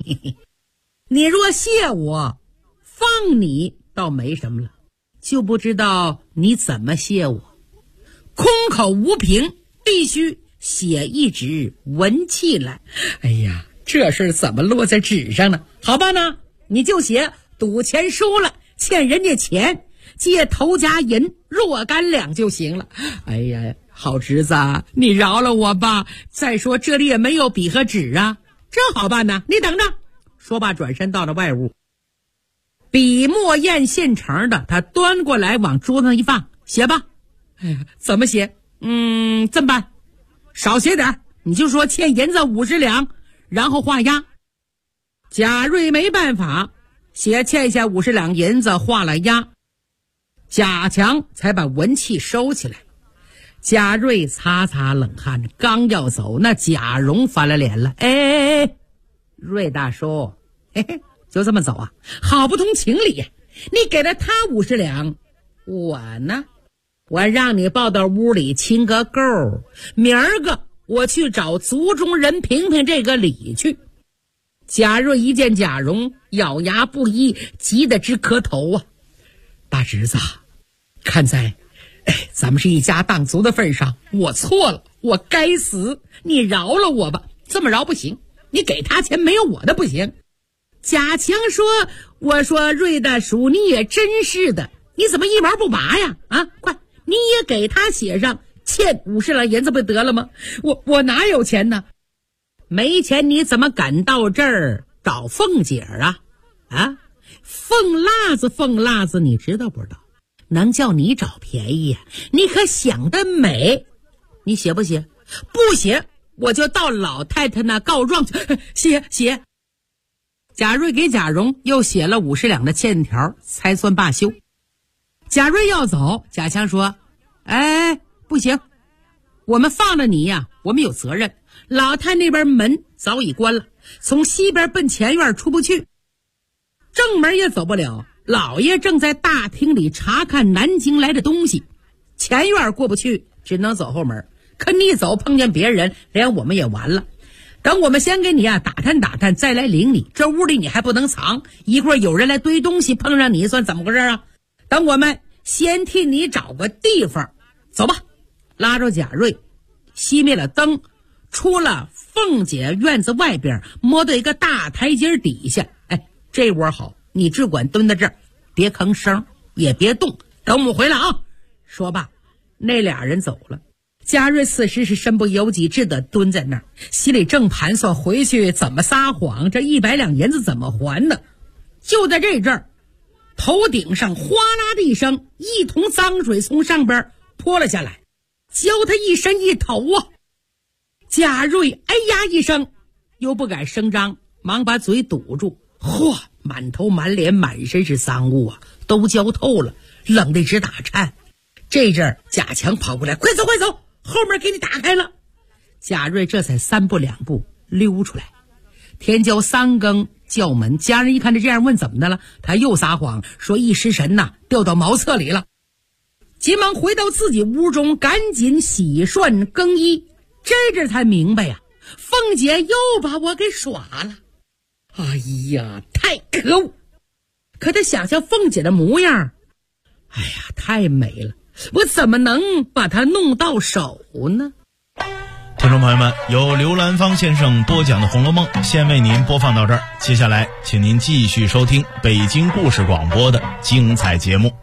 你若谢我，放你倒没什么了，就不知道你怎么谢我。空口无凭，必须写一纸文契来。哎呀，这事怎么落在纸上呢？好吧呢，你就写赌钱输了，欠人家钱，借头家银若干两就行了。哎呀，好侄子，你饶了我吧。再说这里也没有笔和纸啊，这好办呢，你等着。说罢转身到了外屋，笔墨砚现成的，他端过来往桌子上一放，写吧。哎呀，怎么写？这么办，少写点，你就说欠银子50两，然后画押。贾瑞没办法，写欠下50两银子，画了押。贾强才把文契收起来。贾瑞擦擦冷汗，刚要走，那贾蓉翻了脸了。哎，瑞大叔，嘿嘿，就这么走啊？好不通情理呀！你给了他50两，我呢？我让你抱到屋里亲个够，明儿个我去找族中人评评这个理去。贾瑞一见贾蓉，咬牙不依，急得直磕头啊！大侄子，看在咱们是一家当族的份上，我错了，我该死，你饶了我吧。这么饶不行，你给他钱没有我的不行。贾强说，我说瑞大叔，你也真是的，你怎么一毛不拔呀？啊，快，你也给他写上欠50两银子不得了吗？我哪有钱呢？没钱你怎么敢到这儿找凤姐啊？啊，凤辣子你知道不知道？能叫你找便宜呀？你可想得美！你写不写？不写我就到老太太那告状去。写。贾瑞给贾蓉又写了50两的欠条，才算罢休。贾瑞要走，贾强说：哎，不行，我们放了你呀，我们有责任。老太那边门早已关了，从西边奔前院出不去，正门也走不了。老爷正在大厅里查看南京来的东西，前院过不去，只能走后门。可你走碰见别人，连我们也完了。等我们先给你打探打探，再来领你。这屋里你还不能藏，一会儿有人来堆东西碰上你，算怎么回事啊？等我们先替你找个地方，走吧。拉着贾瑞熄灭了灯，出了凤姐院子外边，摸到一个大台阶底下。这窝好，你只管蹲在这儿，别吭声，也别动，等我们回来啊。说罢，那俩人走了。贾瑞此时是身不由己，只得蹲在那儿，心里正盘算回去怎么撒谎，这100两银子怎么还呢？就在这阵儿，头顶上哗啦的一声，一桶脏水从上边泼了下来，浇他一身一头啊！贾瑞哎呀一声，又不敢声张，忙把嘴堵住。嚯，满头满脸满身是脏物啊，都浇透了，冷得直打颤。这阵儿贾强跑过来，快走快走，后面给你打开了。贾瑞这才3步2步溜出来。天交3更叫门，家人一看这样，问怎么的了，他又撒谎说一失神呐，掉到茅厕里了。急忙回到自己屋中，赶紧洗涮更衣。这阵才明白呀，凤姐又把我给耍了。哎呀，太可恶！可他想象凤姐的模样，哎呀，太美了，我怎么能把她弄到手呢？ 听众朋友们，由刘兰芳先生播讲的《红楼梦》先为您播放到这儿，接下来请您继续收听北京故事广播的精彩节目。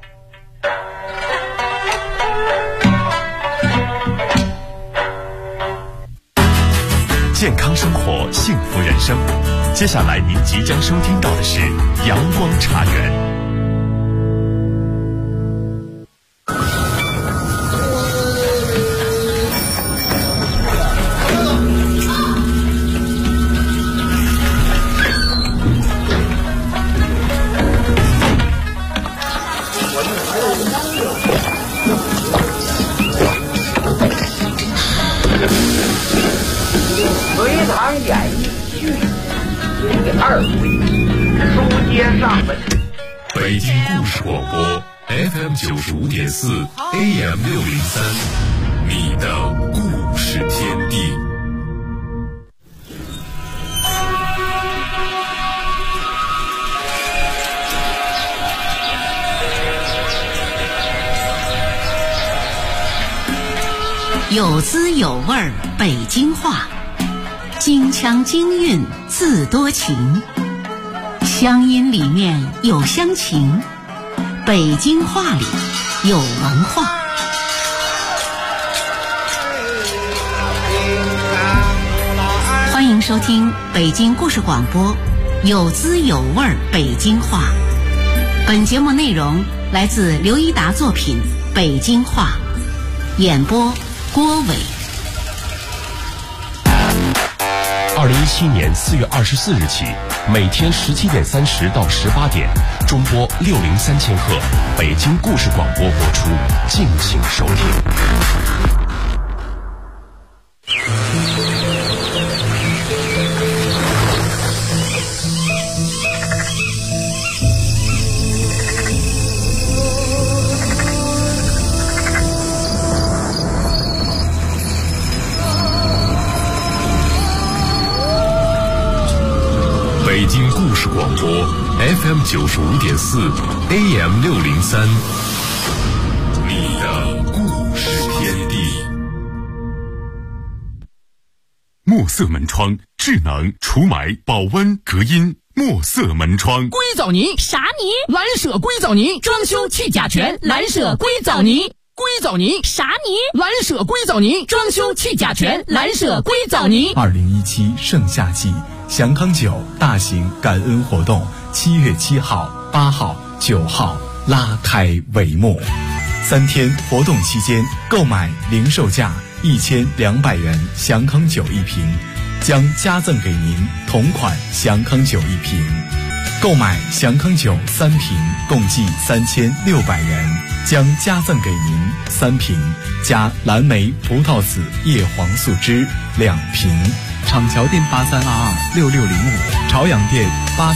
健康生活，幸福人生。接下来您即将收听到的是阳光茶园。 隋唐演义续第2回，书接上文。 北京故事广播 FM95.4 AM603，你的故事天地。 有滋有味北京话，京腔京韵自多情，乡音里面有乡情，北京话里有文化。欢迎收听北京故事广播，有滋有味北京话。本节目内容来自刘一达作品《北京话》，演播郭伟。 2017年4月24日起，每天17点30到18点，中波603000赫，北京故事广播播出，敬请收听。 北京故事广播 FM 95.4 AM 603，你的故事天地。墨色门窗，智能除霾、保温、隔音。墨色门窗， 硅藻泥啥泥？ 蓝舍硅藻泥，装修去甲醛。蓝舍硅藻泥，硅藻泥啥泥？ 蓝舍硅藻泥，装修去甲醛。蓝舍硅藻泥。 2017盛夏季祥康酒大型感恩活动7月7号、8号、9号拉开帷幕。3天活动期间，购买零售价1200元祥康酒1瓶，将加赠给您同款祥康酒1瓶。购买祥康酒3瓶，共计3600元，将加赠给您3瓶加蓝莓葡萄籽叶黄素汁2瓶。厂桥店83226605，朝阳店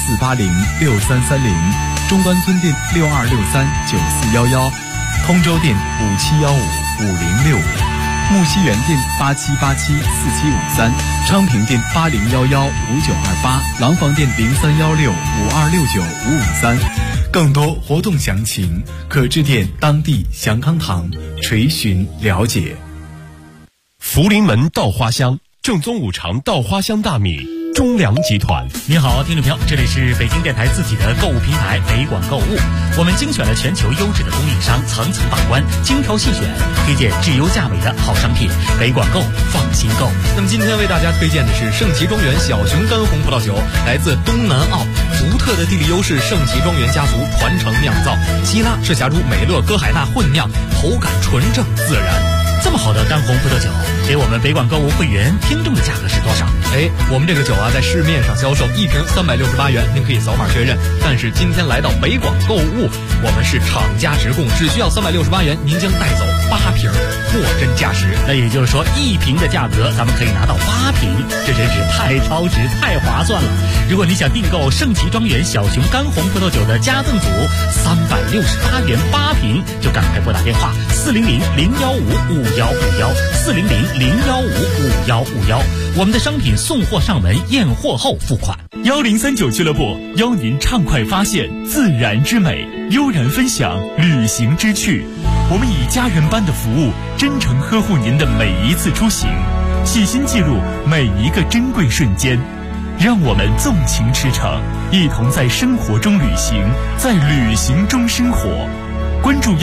84806330，中关村店62639411，通州店57155065，木樨园店87874753，昌平店80115928，廊坊店031652695553。更多活动详情可致电当地祥康堂垂询了解。 福临门稻花香，正宗五常稻花香大米，中粮集团。 您好，听众朋友，这里是北京电台自己的购物平台北广购物，我们精选了全球优质的供应商，层层把关，精挑细选，推荐质优价美的好商品，北广购放心购。 那么今天为大家推荐的是圣奇庄园小熊干红葡萄酒，来自东南澳，独特的地理优势，圣奇庄园家族传承酿造，希腊赤霞珠美乐歌海纳混酿，口感纯正自然。 这么好的干红葡萄酒，给我们北广购物会员听众的价格是多少？ 我们这个酒啊，在市面上销售1瓶368元，您可以扫码确认。但是今天来到北广购物，我们是厂家直供，只需要368元，您将带走8瓶，货真价实。 那也就是说，1瓶的价格咱们可以拿到8瓶，这真是太超值、太划算了。如果你想订购圣奇庄园小熊干红葡萄酒的加赠组，368元8瓶，就赶快拨打电话400-015-5151，400-015-5151，我们的商品送货上门，验货后付款。 1039俱乐部邀您畅快发现自然之美，悠然分享旅行之趣。我们以家人般的服务，真诚呵护您的每一次出行，细心记录每一个珍贵瞬间。让我们纵情驰骋，一同在生活中旅行，在旅行中生活。关注